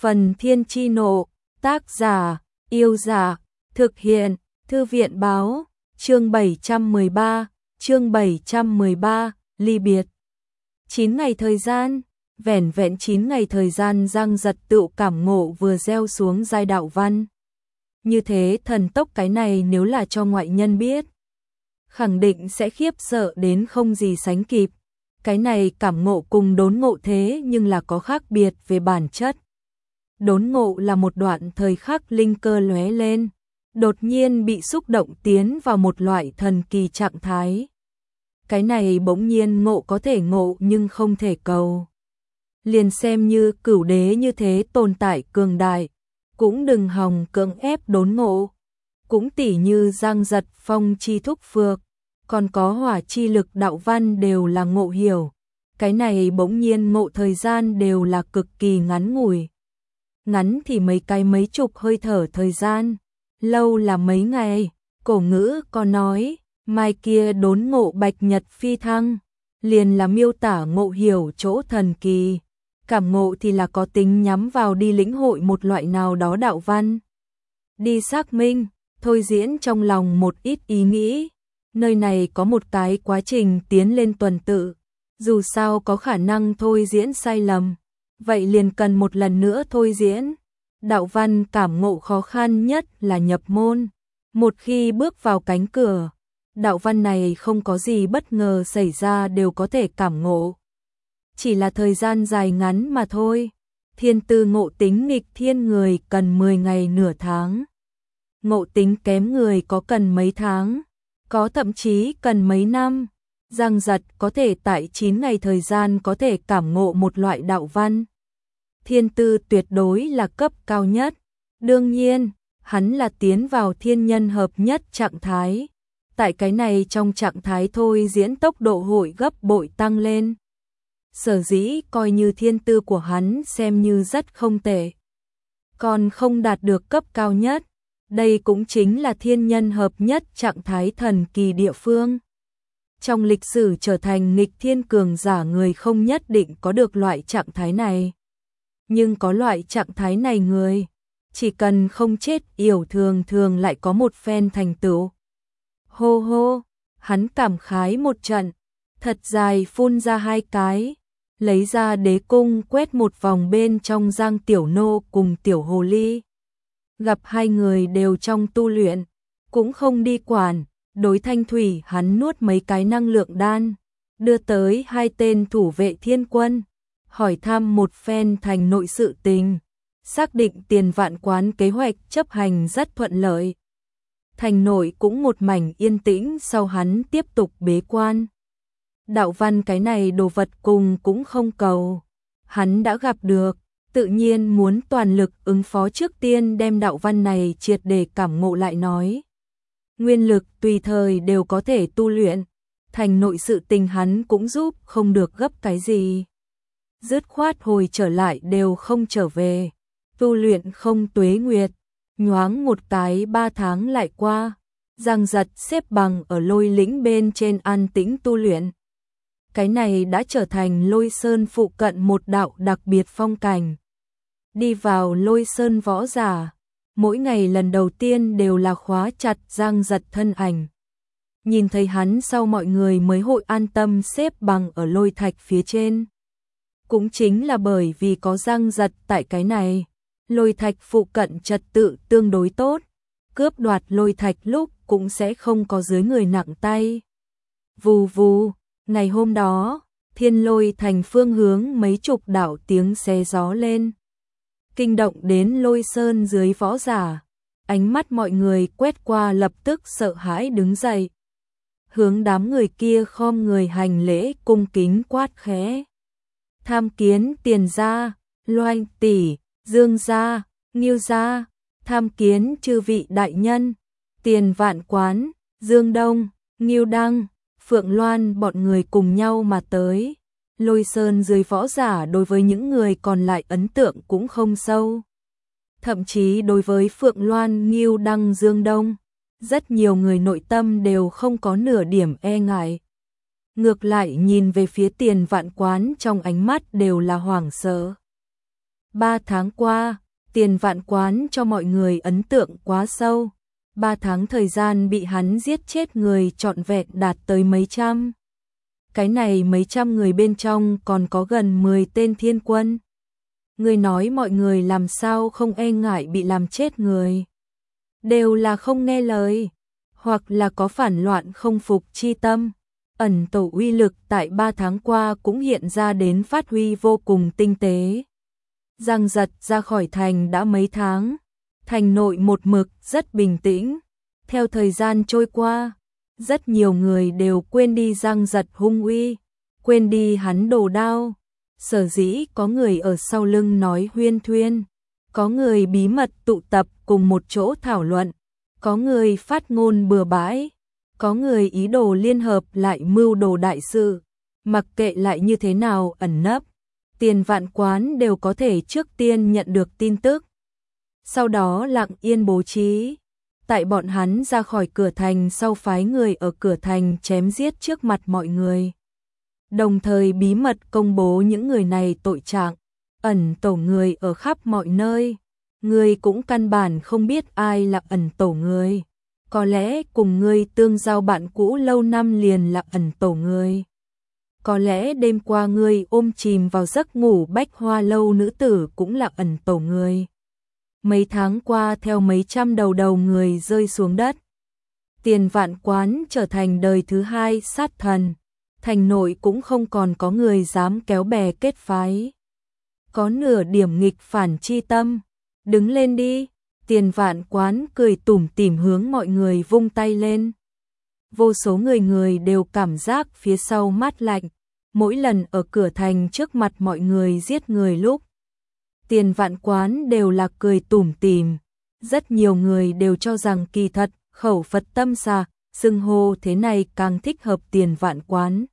Phần Thiên Chi Nộ, tác giả, Yêu Dạ, thực hiện, Thư viện Báo, chương 713, ly biệt. 9 ngày thời gian, vẻn vẹn 9 ngày thời gian Giang Giật tự cảm ngộ vừa gieo xuống giai đạo văn. Như thế thần tốc cái này nếu là cho ngoại nhân biết, khẳng định sẽ khiếp sợ đến không gì sánh kịp. Cái này cảm ngộ cùng đốn ngộ thế nhưng là có khác biệt về bản chất. Đốn ngộ là một đoạn thời khắc linh cơ lóe lên, đột nhiên bị xúc động tiến vào một loại thần kỳ trạng thái. Cái này bỗng nhiên ngộ có thể ngộ nhưng không thể cầu. Liền xem như cửu đế như thế tồn tại cường đại, cũng đừng hòng cưỡng ép đốn ngộ. Cũng tỉ như Giang Giật phong chi thúc phược, còn có hỏa chi lực đạo văn đều là ngộ hiểu. Cái này bỗng nhiên ngộ thời gian đều là cực kỳ ngắn ngủi. Ngắn thì mấy chục hơi thở thời gian, lâu là mấy ngày. Cổ ngữ có nói, mai kia đốn ngộ bạch nhật phi thăng, liền là miêu tả ngộ hiểu chỗ thần kỳ. Cảm ngộ thì là có tính nhắm vào đi lĩnh hội một loại nào đó đạo văn. Đi xác minh, thôi diễn trong lòng một ít ý nghĩ. Nơi này có một cái quá trình tiến lên tuần tự. Dù sao có khả năng thôi diễn sai lầm, vậy liền cần một lần nữa thôi diễn. Đạo văn cảm ngộ khó khăn nhất là nhập môn. Một khi bước vào cánh cửa, đạo văn này không có gì bất ngờ xảy ra đều có thể cảm ngộ. Chỉ là thời gian dài ngắn mà thôi. Thiên tư ngộ tính nghịch thiên người cần 10 ngày nửa tháng. Ngộ tính kém người có cần mấy tháng, có thậm chí cần mấy năm. Giang Giật có thể tại 9 ngày thời gian có thể cảm ngộ một loại đạo văn. Thiên tư tuyệt đối là cấp cao nhất. Đương nhiên, hắn là tiến vào thiên nhân hợp nhất trạng thái. Tại cái này trong trạng thái thôi diễn tốc độ hội gấp bội tăng lên. Sở dĩ coi như thiên tư của hắn xem như rất không tệ. Còn không đạt được cấp cao nhất, đây cũng chính là thiên nhân hợp nhất trạng thái thần kỳ địa phương. Trong lịch sử trở thành nghịch thiên cường giả người không nhất định có được loại trạng thái này. Nhưng có loại trạng thái này người, chỉ cần không chết yểu thường thường lại có một phen thành tựu. Hô hô, hắn cảm khái một trận, thật dài phun ra 2 cái, lấy ra đế cung quét một vòng bên trong Giang Tiểu Nô cùng Tiểu Hồ Ly. Gặp hai người đều trong tu luyện, cũng không đi quản, đối Thanh Thủy hắn nuốt mấy cái năng lượng đan, đưa tới 2 tên thủ vệ thiên quân, hỏi thăm một phen thành nội sự tình, xác định Tiền Vạn Quán kế hoạch chấp hành rất thuận lợi. Thành nội cũng một mảnh yên tĩnh sau hắn tiếp tục bế quan. Đạo văn cái này đồ vật cùng cũng không cầu, hắn đã gặp được, tự nhiên muốn toàn lực ứng phó trước tiên đem đạo văn này triệt để cảm ngộ lại nói. Nguyên lực tùy thời đều có thể tu luyện, thành nội sự tình hắn cũng giúp không được gấp cái gì. Dứt khoát hồi trở lại đều không trở về, tu luyện không tuế nguyệt, nhoáng một cái 3 tháng lại qua, Giang Giật xếp bằng ở Lôi Lĩnh bên trên an tĩnh tu luyện. Cái này đã trở thành Lôi Sơn phụ cận một đạo đặc biệt phong cảnh. Đi vào Lôi Sơn võ giả, mỗi ngày lần đầu tiên đều là khóa chặt Giang Giật thân ảnh. Nhìn thấy hắn sau mọi người mới hội an tâm xếp bằng ở lôi thạch phía trên. Cũng chính là bởi vì có Giang Giật tại cái này, lôi thạch phụ cận trật tự tương đối tốt, cướp đoạt lôi thạch lúc cũng sẽ không có dưới người nặng tay. Vù vù, ngày hôm đó, Thiên Lôi thành phương hướng mấy chục đạo tiếng xé gió lên. Kinh động đến Lôi Sơn dưới võ giả, ánh mắt mọi người quét qua lập tức sợ hãi đứng dậy. Hướng đám người kia khom người hành lễ cung kính quát khẽ. Tham kiến Tiền gia, Loan tỷ, Dương gia, Nghiêu gia, tham kiến chư vị đại nhân, Tiền Vạn Quán, Dương Đông, Nghiêu Đăng, Phượng Loan bọn người cùng nhau mà tới. Lôi Sơn dưới võ giả đối với những người còn lại ấn tượng cũng không sâu. Thậm chí đối với Phượng Loan, Nghiêu Đăng, Dương Đông, rất nhiều người nội tâm đều không có nửa điểm e ngại. Ngược lại nhìn về phía Tiền Vạn Quán trong ánh mắt đều là hoảng sợ. 3 tháng qua, Tiền Vạn Quán cho mọi người ấn tượng quá sâu. 3 tháng thời gian bị hắn giết chết người trọn vẹn đạt tới mấy trăm. Cái này mấy trăm người bên trong còn có gần 10 tên thiên quân. Người nói mọi người làm sao không e ngại bị làm chết người. Đều là không nghe lời, hoặc là có phản loạn không phục chi tâm. Ẩn tổ uy lực tại 3 tháng qua cũng hiện ra đến phát huy vô cùng tinh tế. Giang Giật ra khỏi thành đã mấy tháng, thành nội một mực rất bình tĩnh. Theo thời gian trôi qua, rất nhiều người đều quên đi Giang Giật hung uy, quên đi hắn đồ đao. Sở dĩ có người ở sau lưng nói huyên thuyên, có người bí mật tụ tập cùng một chỗ thảo luận, có người phát ngôn bừa bãi, có người ý đồ liên hợp lại mưu đồ đại sự. Mặc kệ lại như thế nào ẩn nấp, Tiền Vạn Quán đều có thể trước tiên nhận được tin tức. Sau đó lặng yên bố trí. Tại bọn hắn ra khỏi cửa thành sau phái người ở cửa thành chém giết trước mặt mọi người. Đồng thời bí mật công bố những người này tội trạng, ẩn tổ người ở khắp mọi nơi. Người cũng căn bản không biết ai là ẩn tổ người. Có lẽ cùng người tương giao bạn cũ lâu năm liền là ẩn tổ người. Có lẽ đêm qua người ôm chìm vào giấc ngủ bách hoa lâu nữ tử cũng là ẩn tổ người. Mấy tháng qua theo mấy trăm đầu người rơi xuống đất. Tiền Vạn Quán trở thành đời thứ 2 sát thần. Thành nội cũng không còn có người dám kéo bè kết phái. Có nửa điểm nghịch phản chi tâm. Đứng lên đi. Tiền Vạn Quán cười tủm tỉm hướng mọi người vung tay lên. Vô số người đều cảm giác phía sau mát lạnh. Mỗi lần ở cửa thành trước mặt mọi người giết người lúc, Tiền Vạn Quán đều là cười tủm tỉm. Rất nhiều người đều cho rằng kỳ thật, khẩu Phật tâm xà, xưng hô thế này càng thích hợp Tiền Vạn Quán.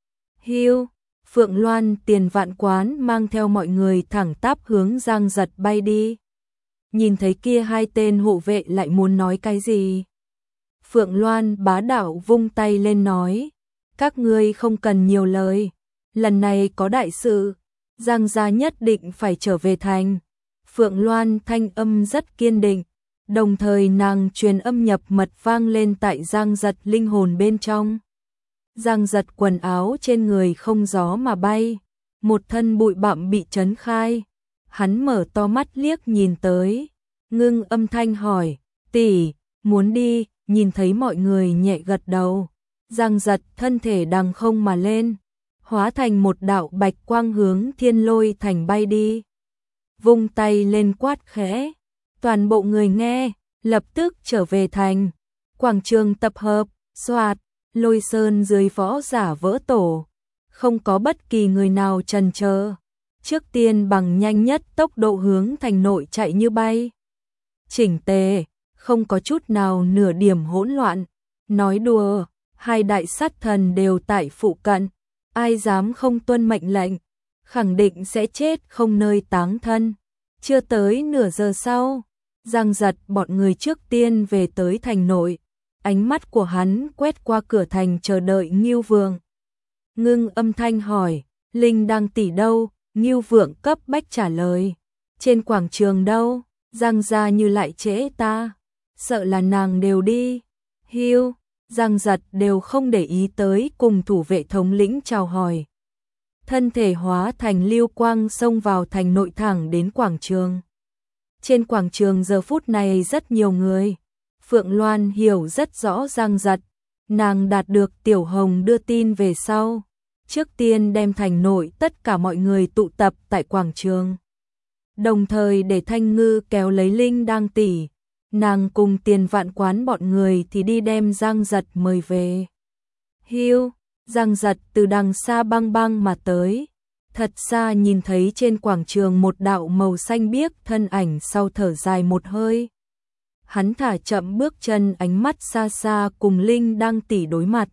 Hiu, Phượng Loan Tiền Vạn Quán mang theo mọi người thẳng tắp hướng Giang Giật bay đi. Nhìn thấy kia hai tên hộ vệ lại muốn nói cái gì. Phượng Loan bá đạo vung tay lên nói, các ngươi không cần nhiều lời, lần này có đại sự, Giang gia nhất định phải trở về thành. Phượng Loan thanh âm rất kiên định, đồng thời nàng truyền âm nhập mật vang lên tại Giang Giật linh hồn bên trong. Giang Giật quần áo trên người không gió mà bay, một thân bụi bặm bị trấn khai. Hắn mở to mắt liếc nhìn tới, ngưng âm thanh hỏi, tỷ, muốn đi, nhìn thấy mọi người nhẹ gật đầu. Giang Giật thân thể đằng không mà lên, hóa thành một đạo bạch quang hướng Thiên Lôi thành bay đi. Vung tay lên quát khẽ, toàn bộ người nghe, lập tức trở về thành. Quảng trường tập hợp, xoạt, Lôi Sơn dưới võ giả vỡ tổ. Không có bất kỳ người nào chần chờ, trước tiên bằng nhanh nhất tốc độ hướng thành nội chạy như bay. Chỉnh tề, không có chút nào nửa điểm hỗn loạn. Nói đùa, hai đại sát thần đều tại phụ cận, ai dám không tuân mệnh lệnh, khẳng định sẽ chết không nơi táng thân. Chưa tới nửa giờ sau, Giang Giật bọn người trước tiên về tới thành nội. Ánh mắt của hắn quét qua cửa thành chờ đợi Ngưu Vượng. Ngưng âm thanh hỏi, Linh đang tỷ đâu? Ngưu Vượng cấp bách trả lời, trên quảng trường đâu? Giang gia như lại trễ ta, sợ là nàng đều đi. Hiu, Giang Giật đều không để ý tới cùng thủ vệ thống lĩnh chào hỏi. Thân thể hóa thành lưu quang xông vào thành nội thẳng đến quảng trường. Trên quảng trường giờ phút này rất nhiều người. Phượng Loan hiểu rất rõ Giang Giật, nàng đạt được Tiểu Hồng đưa tin về sau. Trước tiên đem thành nội tất cả mọi người tụ tập tại quảng trường. Đồng thời để Thanh Ngư kéo lấy Linh đang tỷ. Nàng cùng Tiền Vạn Quán bọn người thì đi đem Giang Giật mời về. Hiu, Giang Giật từ đằng xa băng băng mà tới. Thật xa nhìn thấy trên quảng trường một đạo màu xanh biếc thân ảnh sau thở dài một hơi. Hắn thả chậm bước chân ánh mắt xa xa cùng Linh đang tỉ đối mặt.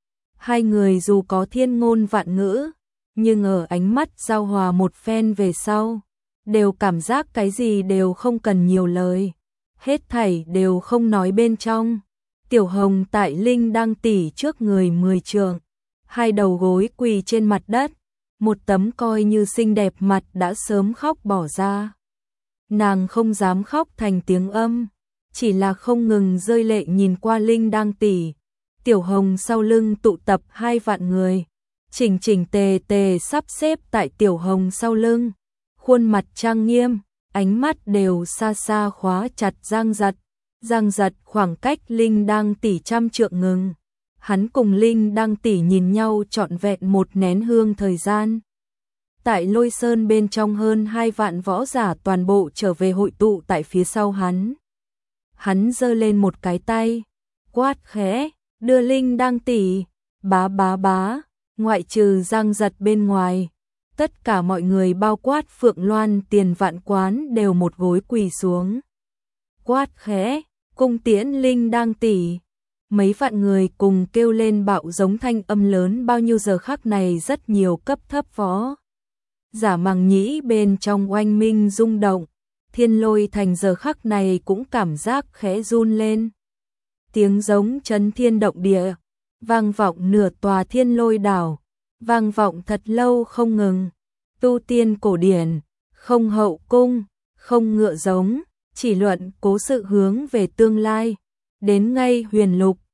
Hai người dù có thiên ngôn vạn ngữ, nhưng ở ánh mắt giao hòa một phen về sau, đều cảm giác cái gì đều không cần nhiều lời. Hết thảy đều không nói bên trong. Tiểu Hồng tại Linh đang tỉ trước người 10 trượng, hai đầu gối quỳ trên mặt đất, một tấm coi như xinh đẹp mặt đã sớm khóc bỏ ra. Nàng không dám khóc thành tiếng âm, chỉ là không ngừng rơi lệ nhìn qua Linh Đang tỷ. Tiểu Hồng sau lưng tụ tập 2 vạn người, chỉnh chỉnh tề tề sắp xếp tại Tiểu Hồng sau lưng, khuôn mặt trang nghiêm, ánh mắt đều xa xa khóa chặt Giang Giật. Giang Giật khoảng cách Linh Đang tỷ trăm trượng ngừng. Hắn cùng Linh Đang tỷ nhìn nhau trọn vẹn một nén hương thời gian. Tại Lôi Sơn bên trong hơn 2 vạn võ giả toàn bộ trở về hội tụ tại phía sau hắn. Hắn giơ lên một cái tay, quát khẽ, đưa Linh Đang tỷ, bá bá bá, ngoại trừ Giang Giật bên ngoài. Tất cả mọi người bao quát Phượng Loan Tiền Vạn Quán đều một gối quỳ xuống. Quát khẽ, cung tiễn Linh Đang tỷ. Mấy vạn người cùng kêu lên bạo giống thanh âm lớn bao nhiêu giờ khắc này rất nhiều cấp thấp võ. Giả màng nhĩ bên trong oanh minh rung động, Thiên Lôi Thành giờ khắc này cũng cảm giác khẽ run lên. Tiếng giống chấn thiên động địa, vang vọng nửa tòa Thiên Lôi đảo, vang vọng thật lâu không ngừng. Tu tiên cổ điển, không hậu cung, không ngựa giống, chỉ luận cố sự hướng về tương lai. Đến ngay Huyền Lục,